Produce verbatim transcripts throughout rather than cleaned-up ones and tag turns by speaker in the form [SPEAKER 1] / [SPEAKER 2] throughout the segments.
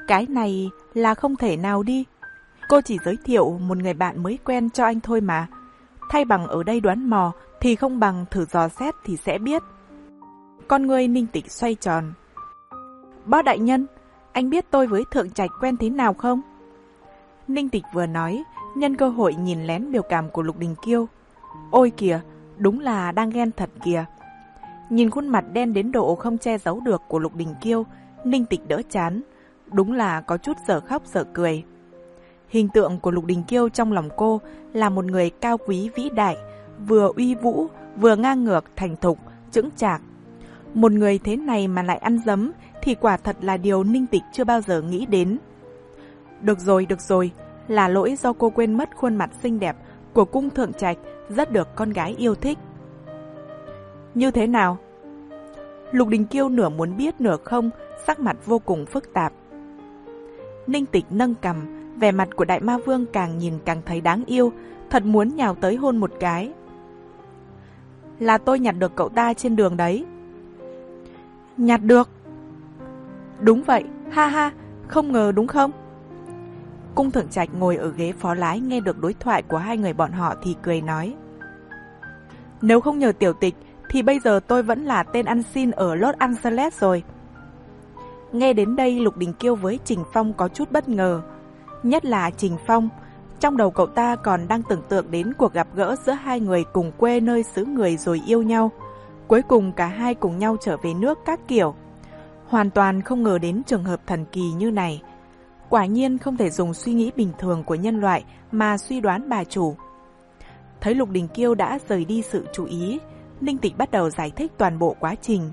[SPEAKER 1] Cái này là không thể nào đi. Cô chỉ giới thiệu một người bạn mới quen cho anh thôi mà. Thay bằng ở đây đoán mò thì không bằng thử dò xét thì sẽ biết. Con người Ninh Tịch xoay tròn. Bác đại nhân, anh biết tôi với Thượng Trạch quen thế nào không? Ninh Tịch vừa nói, nhân cơ hội nhìn lén biểu cảm của Lục Đình Kiêu. Ôi kìa, đúng là đang ghen thật kìa. Nhìn khuôn mặt đen đến độ không che giấu được của Lục Đình Kiêu, Ninh Tịch đỡ chán. Đúng là có chút dở khóc dở cười. Hình tượng của Lục Đình Kiêu trong lòng cô là một người cao quý vĩ đại, vừa uy vũ, vừa ngang ngược, thành thục, chững chạc. Một người thế này mà lại ăn dấm thì quả thật là điều Ninh Tịch chưa bao giờ nghĩ đến. Được rồi, được rồi, là lỗi do cô quên mất khuôn mặt xinh đẹp của cung Thượng Trạch rất được con gái yêu thích. Như thế nào? Lục Đình Kiêu nửa muốn biết nửa không, sắc mặt vô cùng phức tạp. Ninh Tịch nâng cằm, vẻ mặt của Đại Ma Vương càng nhìn càng thấy đáng yêu, thật muốn nhào tới hôn một cái. Là tôi nhặt được cậu ta trên đường đấy. Nhặt được? Đúng vậy, ha ha, không ngờ đúng không? Cung Thượng Trạch ngồi ở ghế phó lái nghe được đối thoại của hai người bọn họ thì cười nói. Nếu không nhờ tiểu tịch thì bây giờ tôi vẫn là tên ăn xin ở Los Angeles rồi. Nghe đến đây Lục Đình Kiêu với Trình Phong có chút bất ngờ. Nhất là Trình Phong, trong đầu cậu ta còn đang tưởng tượng đến cuộc gặp gỡ giữa hai người cùng quê nơi xứ người rồi yêu nhau. Cuối cùng cả hai cùng nhau trở về nước các kiểu. Hoàn toàn không ngờ đến trường hợp thần kỳ như này. Quả nhiên không thể dùng suy nghĩ bình thường của nhân loại mà suy đoán bà chủ. Thấy Lục Đình Kiêu đã rời đi sự chú ý, Ninh Tịch bắt đầu giải thích toàn bộ quá trình.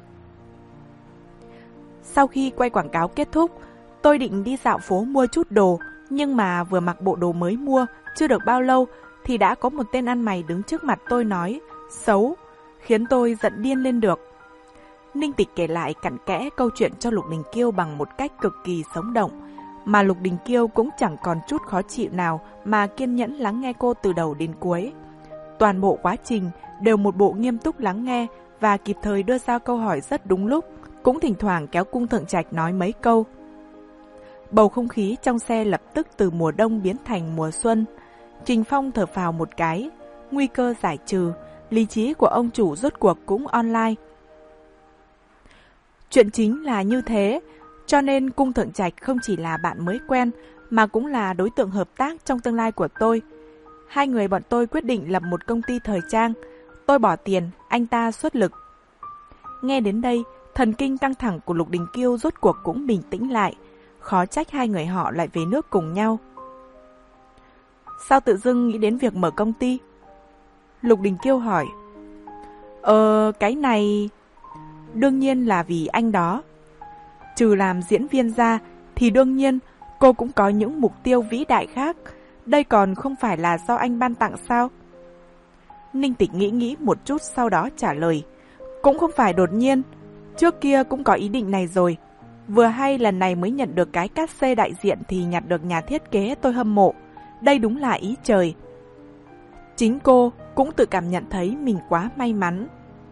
[SPEAKER 1] Sau khi quay quảng cáo kết thúc, tôi định đi dạo phố mua chút đồ, nhưng mà vừa mặc bộ đồ mới mua, chưa được bao lâu thì đã có một tên ăn mày đứng trước mặt tôi nói xấu, khiến tôi giận điên lên được. Ninh Tịch kể lại cặn kẽ câu chuyện cho Lục Đình Kiêu bằng một cách cực kỳ sống động, mà Lục Đình Kiêu cũng chẳng còn chút khó chịu nào mà kiên nhẫn lắng nghe cô từ đầu đến cuối. Toàn bộ quá trình đều một bộ nghiêm túc lắng nghe và kịp thời đưa ra câu hỏi rất đúng lúc, cũng thỉnh thoảng kéo Cung Thượng Trạch nói mấy câu. Bầu không khí trong xe lập tức từ mùa đông biến thành mùa xuân. Trình Phong thở phào một cái, nguy cơ giải trừ, lý trí của ông chủ rốt cuộc cũng online. Chuyện chính là như thế, cho nên Cung Thượng Trạch không chỉ là bạn mới quen, mà cũng là đối tượng hợp tác trong tương lai của tôi. Hai người bọn tôi quyết định lập một công ty thời trang. Tôi bỏ tiền, anh ta xuất lực. Nghe đến đây, thần kinh căng thẳng của Lục Đình Kiêu rốt cuộc cũng bình tĩnh lại. Khó trách hai người họ lại về nước cùng nhau. Sao tự dưng nghĩ đến việc mở công ty? Lục Đình Kiêu hỏi. Ờ, cái này... Đương nhiên là vì anh đó. Trừ làm diễn viên ra, thì đương nhiên cô cũng có những mục tiêu vĩ đại khác. Đây còn không phải là do anh ban tặng sao? Ninh Tịch nghĩ nghĩ một chút sau đó trả lời. Cũng không phải đột nhiên, trước kia cũng có ý định này rồi. Vừa hay lần này mới nhận được cái cát xê đại diện thì nhặt được nhà thiết kế tôi hâm mộ. Đây đúng là ý trời. Chính cô cũng tự cảm nhận thấy mình quá may mắn.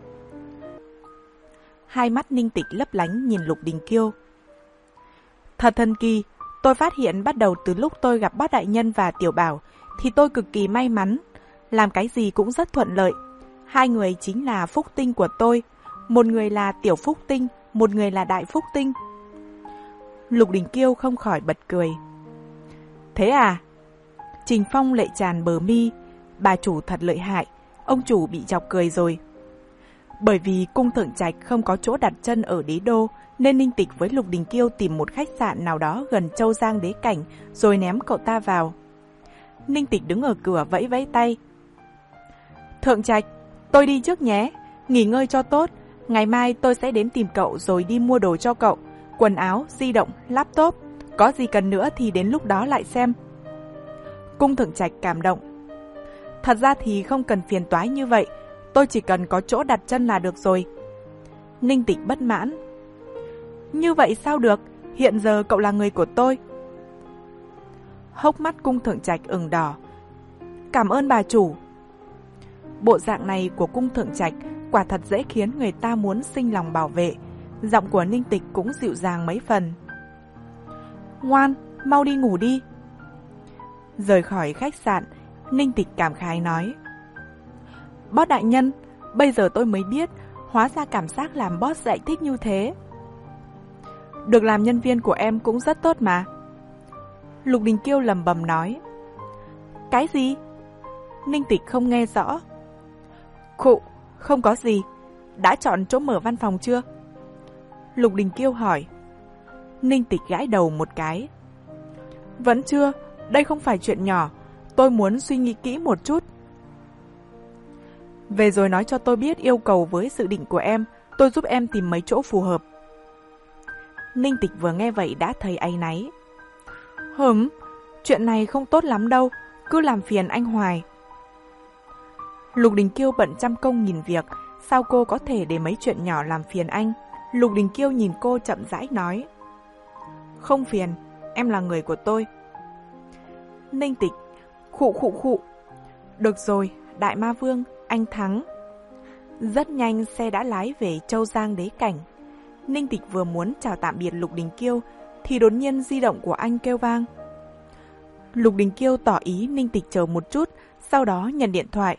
[SPEAKER 1] Hai mắt Ninh Tịch lấp lánh nhìn Lục Đình Kiêu. Thật thần kỳ, tôi phát hiện bắt đầu từ lúc tôi gặp bác đại nhân và Tiểu Bảo thì tôi cực kỳ may mắn. Làm cái gì cũng rất thuận lợi. Hai người chính là phúc tinh của tôi. Một người là Tiểu Phúc Tinh, một người là Đại Phúc Tinh. Lục Đình Kiêu không khỏi bật cười. Thế à? Trình Phong lệ tràn bờ mi. Bà chủ thật lợi hại, ông chủ bị chọc cười rồi. Bởi vì Cung Thượng Trạch không có chỗ đặt chân ở đế đô, nên Ninh Tịch với Lục Đình Kiêu tìm một khách sạn nào đó gần Châu Giang Đế Cảnh, rồi ném cậu ta vào. Ninh Tịch đứng ở cửa vẫy vẫy tay. Thượng Trạch, tôi đi trước nhé, nghỉ ngơi cho tốt. Ngày mai tôi sẽ đến tìm cậu rồi đi mua đồ cho cậu, quần áo, di động, laptop. Có gì cần nữa thì đến lúc đó lại xem. Cung Thượng Trạch cảm động. Thật ra thì không cần phiền toái như vậy, tôi chỉ cần có chỗ đặt chân là được rồi. Ninh Tịch bất mãn. Như vậy sao được, hiện giờ cậu là người của tôi. Hốc mắt Cung Thượng Trạch ửng đỏ. Cảm ơn bà chủ. Bộ dạng này của Cung Thượng Trạch quả thật dễ khiến người ta muốn sinh lòng bảo vệ. Giọng của Ninh Tịch cũng dịu dàng mấy phần. Ngoan, mau đi ngủ đi. Rời khỏi khách sạn, Ninh Tịch cảm khái nói. Boss đại nhân, bây giờ tôi mới biết, hóa ra cảm giác làm boss giải thích như thế. Được làm nhân viên của em cũng rất tốt mà. Lục Đình Kiêu lầm bầm nói. Cái gì? Ninh Tịch không nghe rõ. Khụ, không có gì. Đã chọn chỗ mở văn phòng chưa? Lục Đình Kiêu hỏi. Ninh Tịch gãi đầu một cái. Vẫn chưa, đây không phải chuyện nhỏ. Tôi muốn suy nghĩ kỹ một chút. Về rồi nói cho tôi biết yêu cầu với dự định của em, tôi giúp em tìm mấy chỗ phù hợp. Ninh Tịch vừa nghe vậy đã thấy áy náy. Hửm, chuyện này không tốt lắm đâu, cứ làm phiền anh hoài. Lục Đình Kiêu bận trăm công nghìn việc, sao cô có thể để mấy chuyện nhỏ làm phiền anh? Lục Đình Kiêu nhìn cô chậm rãi nói. Không phiền, em là người của tôi. Ninh Tịch, khụ khụ khụ. Được rồi, Đại Ma Vương, anh thắng. Rất nhanh xe đã lái về Châu Giang Đế Cảnh. Ninh Tịch vừa muốn chào tạm biệt Lục Đình Kiêu thì đột nhiên di động của anh kêu vang. Lục Đình Kiêu tỏ ý Ninh Tịch chờ một chút, sau đó nhận điện thoại.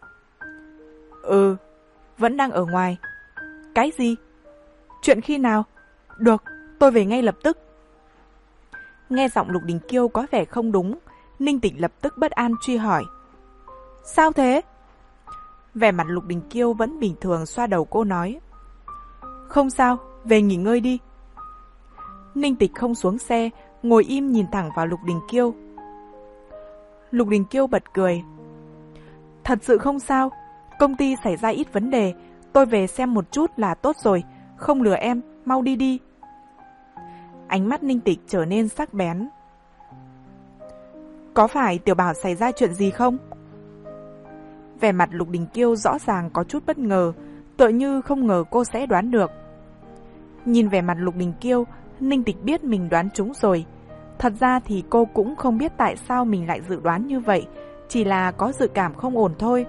[SPEAKER 1] Ừ, vẫn đang ở ngoài. Cái gì? Chuyện khi nào? Được, tôi về ngay lập tức. Nghe giọng Lục Đình Kiêu có vẻ không đúng, Ninh Tịch lập tức bất an truy hỏi. Sao thế? Vẻ mặt Lục Đình Kiêu vẫn bình thường xoa đầu cô nói. Không sao, về nghỉ ngơi đi. Ninh Tịch không xuống xe, ngồi im nhìn thẳng vào Lục Đình Kiêu. Lục Đình Kiêu bật cười. Thật sự không sao, công ty xảy ra ít vấn đề, tôi về xem một chút là tốt rồi, không lừa em, mau đi đi. Ánh mắt Ninh Tịch trở nên sắc bén. Có phải Tiểu Bảo xảy ra chuyện gì không? Vẻ mặt Lục Đình Kiêu rõ ràng có chút bất ngờ, tựa như không ngờ cô sẽ đoán được. Nhìn vẻ mặt Lục Đình Kiêu, Ninh Tịch biết mình đoán trúng rồi. Thật ra thì cô cũng không biết tại sao mình lại dự đoán như vậy, chỉ là có dự cảm không ổn thôi.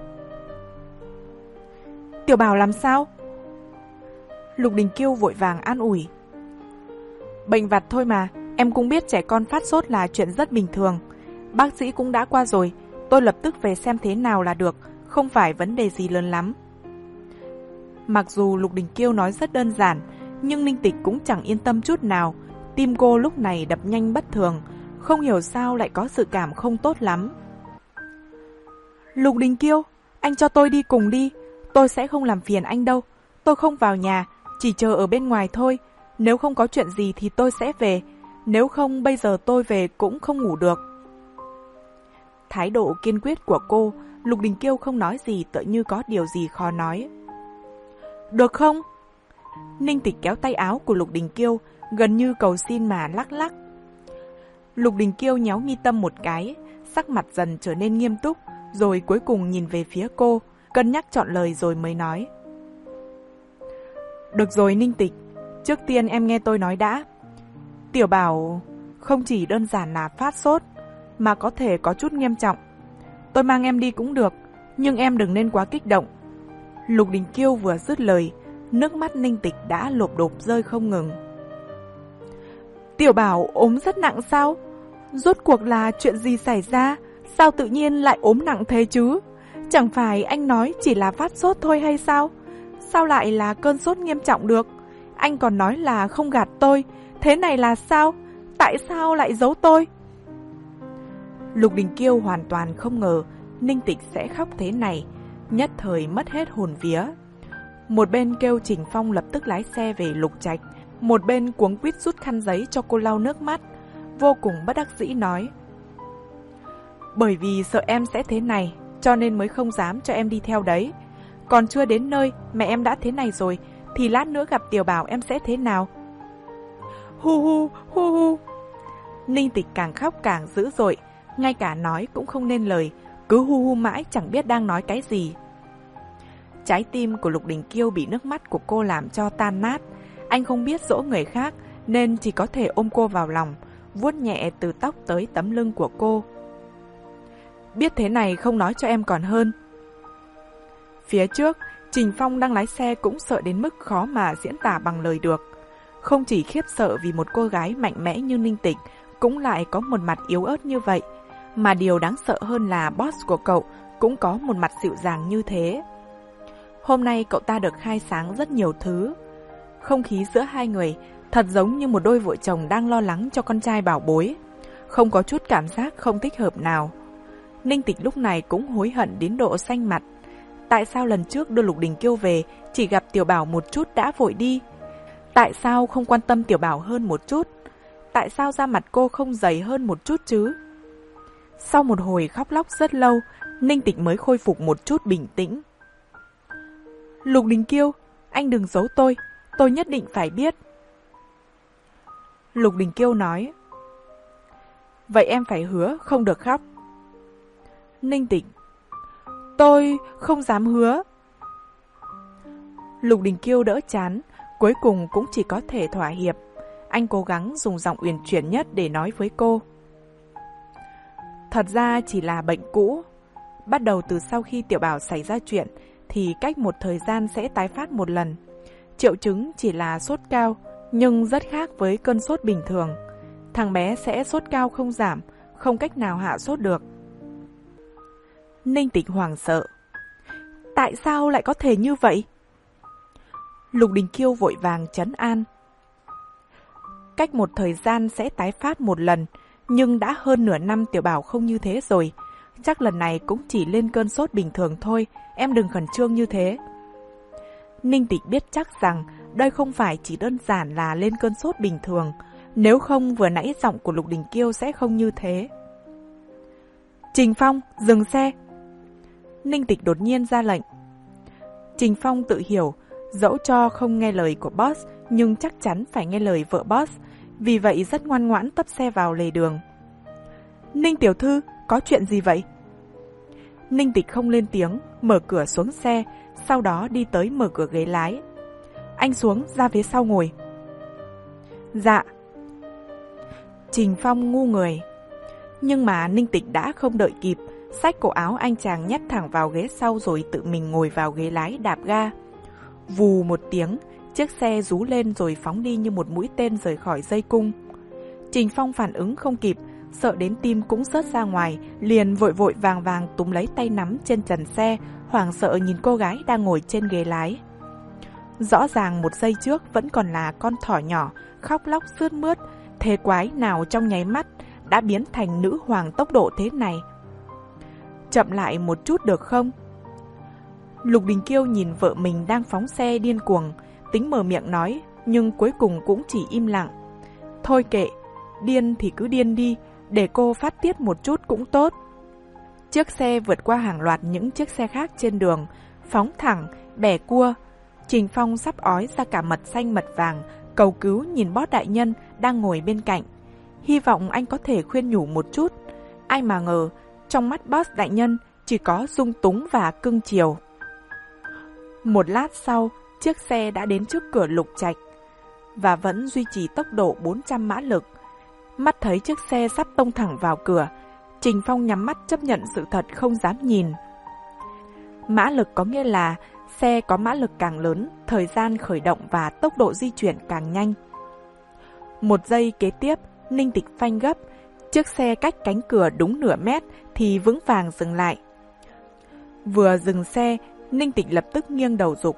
[SPEAKER 1] Tiểu Bảo làm sao? Lục Đình Kiêu vội vàng an ủi. Bệnh vặt thôi mà, em cũng biết trẻ con phát sốt là chuyện rất bình thường. Bác sĩ cũng đã qua rồi, tôi lập tức về xem thế nào là được, không phải vấn đề gì lớn lắm. Mặc dù Lục Đình Kiêu nói rất đơn giản, nhưng Ninh Tịch cũng chẳng yên tâm chút nào. Tim cô lúc này đập nhanh bất thường, không hiểu sao lại có sự cảm không tốt lắm. Lục Đình Kiêu, anh cho tôi đi cùng đi, tôi sẽ không làm phiền anh đâu. Tôi không vào nhà, chỉ chờ ở bên ngoài thôi. Nếu không có chuyện gì thì tôi sẽ về, nếu không bây giờ tôi về cũng không ngủ được. Thái độ kiên quyết của cô, Lục Đình Kiêu không nói gì, tựa như có điều gì khó nói. Được không? Ninh Tịch kéo tay áo của Lục Đình Kiêu, gần như cầu xin mà lắc lắc. Lục Đình Kiêu nhéo mi tâm một cái, sắc mặt dần trở nên nghiêm túc, rồi cuối cùng nhìn về phía cô, cân nhắc chọn lời rồi mới nói. Được rồi Ninh Tịch, trước tiên em nghe tôi nói đã. Tiểu Bảo không chỉ đơn giản là phát sốt, mà có thể có chút nghiêm trọng. Tôi mang em đi cũng được, nhưng em đừng nên quá kích động. Lục Đình Kiêu vừa dứt lời, nước mắt Ninh Tịch đã lộp đột rơi không ngừng. Tiểu Bảo ốm rất nặng sao? Rốt cuộc là chuyện gì xảy ra? Sao tự nhiên lại ốm nặng thế chứ? Chẳng phải anh nói chỉ là phát sốt thôi hay sao? Sao lại là cơn sốt nghiêm trọng được? Anh còn nói là không gạt tôi. Thế này là sao? Tại sao lại giấu tôi? Lục Đình Kiêu hoàn toàn không ngờ Ninh Tịch sẽ khóc thế này, nhất thời mất hết hồn vía. Một bên kêu Trình Phong lập tức lái xe về Lục Trạch, một bên cuống quýt rút khăn giấy cho cô lau nước mắt, vô cùng bất đắc dĩ nói. Bởi vì sợ em sẽ thế này, cho nên mới không dám cho em đi theo đấy. Còn chưa đến nơi, mẹ em đã thế này rồi, thì lát nữa gặp Tiểu Bảo em sẽ thế nào? Hu hu, hu hu. Ninh Tịch càng khóc càng dữ dội, ngay cả nói cũng không nên lời, cứ hu hu mãi chẳng biết đang nói cái gì. Trái tim của Lục Đình Kiêu bị nước mắt của cô làm cho tan nát. Anh không biết dỗ người khác nên chỉ có thể ôm cô vào lòng, vuốt nhẹ từ tóc tới tấm lưng của cô. Biết thế này không nói cho em còn hơn. Phía trước, Trình Phong đang lái xe cũng sợ đến mức khó mà diễn tả bằng lời được. Không chỉ khiếp sợ vì một cô gái mạnh mẽ như Ninh Tịch cũng lại có một mặt yếu ớt như vậy, mà điều đáng sợ hơn là boss của cậu cũng có một mặt dịu dàng như thế. Hôm nay cậu ta được khai sáng rất nhiều thứ. Không khí giữa hai người thật giống như một đôi vợ chồng đang lo lắng cho con trai bảo bối, không có chút cảm giác không thích hợp nào. Ninh Tịch lúc này cũng hối hận đến độ xanh mặt. Tại sao lần trước đưa Lục Đình Kiêu về chỉ gặp Tiểu Bảo một chút đã vội đi? Tại sao không quan tâm Tiểu Bảo hơn một chút? Tại sao da mặt cô không dày hơn một chút chứ? Sau một hồi khóc lóc rất lâu, Ninh Tịch mới khôi phục một chút bình tĩnh. Lục Đình Kiêu, anh đừng giấu tôi, tôi nhất định phải biết. Lục Đình Kiêu nói. Vậy em phải hứa không được khóc. Ninh Tịch. Tôi không dám hứa. Lục Đình Kiêu đỡ chán, cuối cùng cũng chỉ có thể thỏa hiệp. Anh cố gắng dùng giọng uyển chuyển nhất để nói với cô. Thật ra chỉ là bệnh cũ. Bắt đầu từ sau khi Tiểu Bảo xảy ra chuyện thì cách một thời gian sẽ tái phát một lần. Triệu chứng chỉ là sốt cao, nhưng rất khác với cơn sốt bình thường. Thằng bé sẽ sốt cao không giảm, không cách nào hạ sốt được. Ninh Tịch hoảng sợ. Tại sao lại có thể như vậy? Lục Đình Kiêu vội vàng trấn an. Cách một thời gian sẽ tái phát một lần, nhưng đã hơn nửa năm Tiểu Bảo không như thế rồi. Chắc lần này cũng chỉ lên cơn sốt bình thường thôi, em đừng khẩn trương như thế. Ninh Tịch biết chắc rằng đây không phải chỉ đơn giản là lên cơn sốt bình thường, nếu không vừa nãy giọng của Lục Đình Kiêu sẽ không như thế. Trình Phong, dừng xe. Ninh Tịch đột nhiên ra lệnh. Trình Phong tự hiểu, dẫu cho không nghe lời của boss, nhưng chắc chắn phải nghe lời vợ boss, vì vậy rất ngoan ngoãn tấp xe vào lề đường. Ninh tiểu thư, có chuyện gì vậy? Ninh Tịch không lên tiếng, mở cửa xuống xe, sau đó đi tới mở cửa ghế lái. Anh xuống, ra phía sau ngồi. Dạ. Trình Phong ngu người. Nhưng mà Ninh Tịch đã không đợi kịp, xách cổ áo anh chàng nhét thẳng vào ghế sau rồi tự mình ngồi vào ghế lái đạp ga. Vù một tiếng, chiếc xe rú lên rồi phóng đi như một mũi tên rời khỏi dây cung. Trình Phong phản ứng không kịp, sợ đến tim cũng rớt ra ngoài, liền vội vội vàng vàng túm lấy tay nắm trên trần xe, hoảng sợ nhìn cô gái đang ngồi trên ghế lái. Rõ ràng một giây trước vẫn còn là con thỏ nhỏ, khóc lóc sướt mướt, thế quái nào trong nháy mắt đã biến thành nữ hoàng tốc độ thế này. Chậm lại một chút được không? Lục Đình Kiêu nhìn vợ mình đang phóng xe điên cuồng, tính mở miệng nói, nhưng cuối cùng cũng chỉ im lặng. Thôi kệ, điên thì cứ điên đi, để cô phát tiết một chút cũng tốt. Chiếc xe vượt qua hàng loạt những chiếc xe khác trên đường, phóng thẳng, bẻ cua. Trình Phong sắp ói ra cả mật xanh mật vàng, cầu cứu nhìn boss đại nhân đang ngồi bên cạnh. Hy vọng anh có thể khuyên nhủ một chút. Ai mà ngờ, trong mắt boss đại nhân chỉ có dung túng và cưng chiều. Một lát sau, chiếc xe đã đến trước cửa Lục Trạch và vẫn duy trì tốc độ bốn trăm mã lực. Mắt thấy chiếc xe sắp tông thẳng vào cửa, Trình Phong nhắm mắt chấp nhận sự thật không dám nhìn. Mã lực có nghĩa là xe có mã lực càng lớn, thời gian khởi động và tốc độ di chuyển càng nhanh. Một giây kế tiếp, Ninh Tịch phanh gấp, chiếc xe cách cánh cửa đúng nửa mét thì vững vàng dừng lại. Vừa dừng xe, Ninh Tịch lập tức nghiêng đầu giục.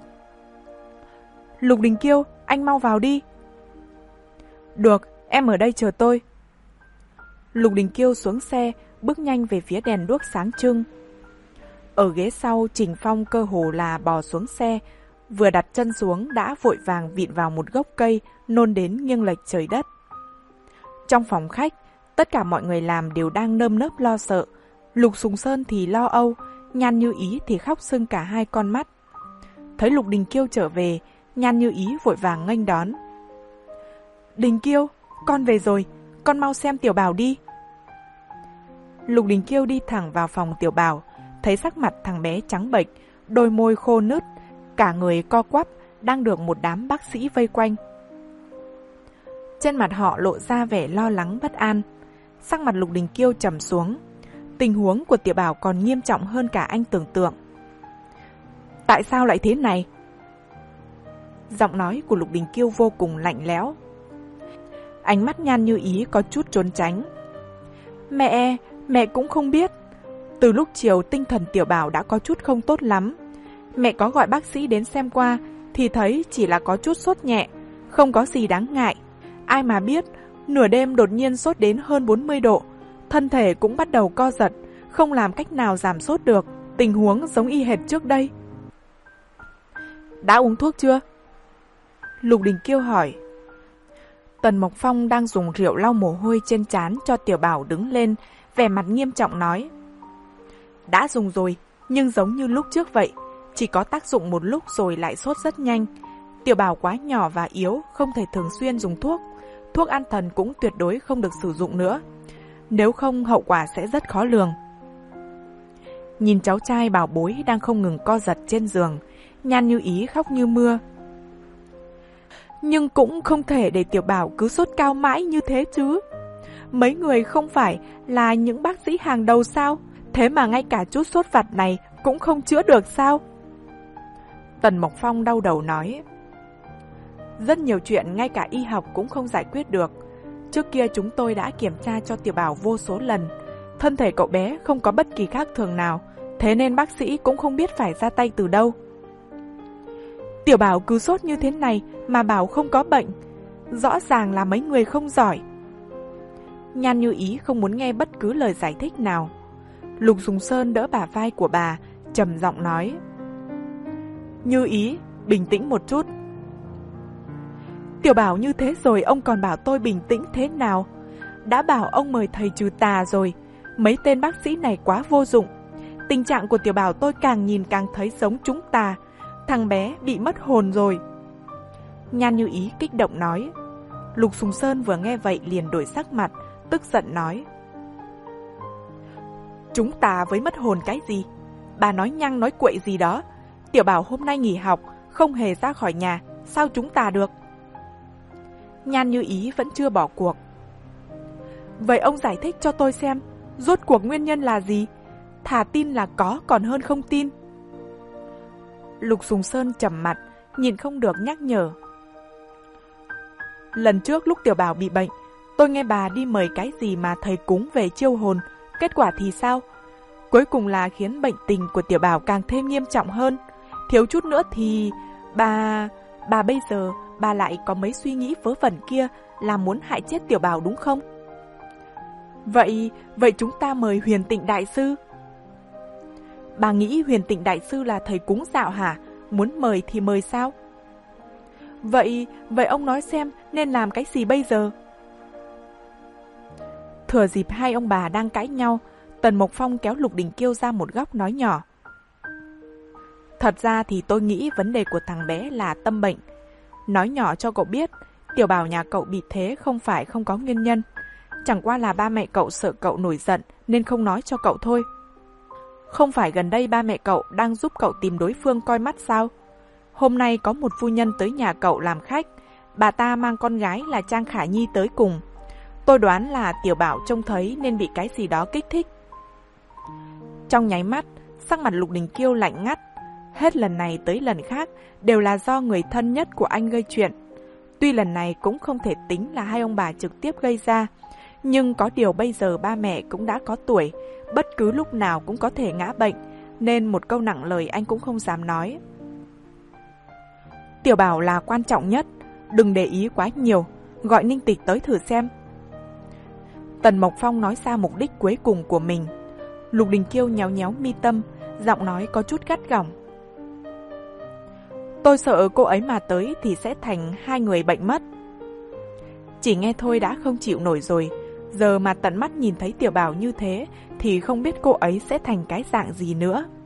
[SPEAKER 1] Lục Đình Kiêu, anh mau vào đi. Được, em ở đây chờ tôi. Lục Đình Kiêu xuống xe, bước nhanh về phía đèn đuốc sáng trưng. Ở ghế sau, Trình Phong cơ hồ là bò xuống xe, vừa đặt chân xuống đã vội vàng vịn vào một gốc cây, nôn đến nghiêng lệch trời đất. Trong phòng khách, tất cả mọi người làm đều đang nơm nớp lo sợ. Lục Sùng Sơn thì lo âu, Nhan Như Ý thì khóc sưng cả hai con mắt. Thấy Lục Đình Kiêu trở về, Nhan Như Ý vội vàng nghênh đón. Đình Kiêu, con về rồi, con mau xem Tiểu Bảo đi. Lục Đình Kiêu đi thẳng vào phòng Tiểu Bảo, thấy sắc mặt thằng bé trắng bệch, đôi môi khô nứt, cả người co quắp, đang được một đám bác sĩ vây quanh. Trên mặt họ lộ ra vẻ lo lắng bất an. Sắc mặt Lục Đình Kiêu trầm xuống. Tình huống của Tiểu Bảo còn nghiêm trọng hơn cả anh tưởng tượng. Tại sao lại thế này? Giọng nói của Lục Đình Kiêu vô cùng lạnh lẽo. Ánh mắt Nhan Như Ý có chút trốn tránh. Mẹ, mẹ cũng không biết. Từ lúc chiều tinh thần Tiểu Bảo đã có chút không tốt lắm. Mẹ có gọi bác sĩ đến xem qua thì thấy chỉ là có chút sốt nhẹ, không có gì đáng ngại. Ai mà biết, nửa đêm đột nhiên sốt đến hơn bốn mươi độ, thân thể cũng bắt đầu co giật, không làm cách nào giảm sốt được, tình huống giống y hệt trước đây. Đã uống thuốc chưa? Lục Đình Kiêu hỏi. Tần Mộc Phong đang dùng rượu lau mồ hôi trên trán cho Tiểu Bảo đứng lên, vẻ mặt nghiêm trọng nói. Đã dùng rồi, nhưng giống như lúc trước vậy, chỉ có tác dụng một lúc rồi lại sốt rất nhanh. Tiểu Bảo quá nhỏ và yếu, không thể thường xuyên dùng thuốc. Thuốc an thần cũng tuyệt đối không được sử dụng nữa. Nếu không hậu quả sẽ rất khó lường. Nhìn cháu trai bảo bối đang không ngừng co giật trên giường, Nhan Như Ý khóc như mưa. Nhưng cũng không thể để Tiểu Bảo cứ sốt cao mãi như thế chứ. Mấy người không phải là những bác sĩ hàng đầu sao? Thế mà ngay cả chút sốt vặt này cũng không chữa được sao? Tần Mộc Phong đau đầu nói. Rất nhiều chuyện ngay cả y học cũng không giải quyết được. Trước kia chúng tôi đã kiểm tra cho Tiểu Bảo vô số lần. Thân thể cậu bé không có bất kỳ khác thường nào, thế nên bác sĩ cũng không biết phải ra tay từ đâu. Tiểu Bảo cứ sốt như thế này mà bảo không có bệnh. Rõ ràng là mấy người không giỏi. Nhan Như Ý không muốn nghe bất cứ lời giải thích nào. Lục Sùng Sơn đỡ bả vai của bà, trầm giọng nói. Như Ý, bình tĩnh một chút. Tiểu Bảo như thế rồi ông còn bảo tôi bình tĩnh thế nào? Đã bảo ông mời thầy trừ tà rồi. Mấy tên bác sĩ này quá vô dụng. Tình trạng của Tiểu Bảo tôi càng nhìn càng thấy giống chúng ta. Thằng bé bị mất hồn rồi. Nhan Như Ý kích động nói. Lục Sùng Sơn vừa nghe vậy liền đổi sắc mặt, tức giận nói. Chúng ta với mất hồn cái gì? Bà nói nhăng nói quậy gì đó. Tiểu Bảo hôm nay nghỉ học, không hề ra khỏi nhà, sao chúng ta được? Nhan Như Ý vẫn chưa bỏ cuộc. Vậy ông giải thích cho tôi xem, rốt cuộc nguyên nhân là gì? Thà tin là có còn hơn không tin. Lục Sùng Sơn trầm mặt, nhìn không được nhắc nhở. Lần trước lúc Tiểu Bảo bị bệnh, tôi nghe bà đi mời cái gì mà thầy cúng về chiêu hồn, kết quả thì sao? Cuối cùng là khiến bệnh tình của Tiểu Bảo càng thêm nghiêm trọng hơn. Thiếu chút nữa thì... Bà... Bà bây giờ, bà lại có mấy suy nghĩ vớ vẩn kia là muốn hại chết Tiểu Bảo đúng không? Vậy... Vậy chúng ta mời Huyền Tịnh Đại Sư. Bà nghĩ Huyền Tịnh Đại Sư là thầy cúng dạo hả? Muốn mời thì mời sao? Vậy... Vậy ông nói xem nên làm cái gì bây giờ? Thừa dịp hai ông bà đang cãi nhau, Tần Mộc Phong kéo Lục Đình Kiêu ra một góc nói nhỏ. Thật ra thì tôi nghĩ vấn đề của thằng bé là tâm bệnh. Nói nhỏ cho cậu biết, Tiểu Bảo nhà cậu bị thế không phải không có nguyên nhân. Chẳng qua là ba mẹ cậu sợ cậu nổi giận nên không nói cho cậu thôi. Không phải gần đây ba mẹ cậu đang giúp cậu tìm đối phương coi mắt sao? Hôm nay có một phu nhân tới nhà cậu làm khách. Bà ta mang con gái là Trang Khả Nhi tới cùng. Tôi đoán là Tiểu Bảo trông thấy nên bị cái gì đó kích thích. Trong nháy mắt, sắc mặt Lục Đình Kiêu lạnh ngắt. Hết lần này tới lần khác đều là do người thân nhất của anh gây chuyện. Tuy lần này cũng không thể tính là hai ông bà trực tiếp gây ra, nhưng có điều bây giờ ba mẹ cũng đã có tuổi, bất cứ lúc nào cũng có thể ngã bệnh, nên một câu nặng lời anh cũng không dám nói. Tiểu Bảo là quan trọng nhất, đừng để ý quá nhiều, gọi Ninh Tịch tới thử xem. Tần Mộc Phong nói ra mục đích cuối cùng của mình. Lục Đình Kiêu nhéo nhéo mi tâm, giọng nói có chút gắt gỏng. Tôi sợ cô ấy mà tới thì sẽ thành hai người bệnh mất. Chỉ nghe thôi đã không chịu nổi rồi, giờ mà tận mắt nhìn thấy Tiểu Bảo như thế thì không biết cô ấy sẽ thành cái dạng gì nữa.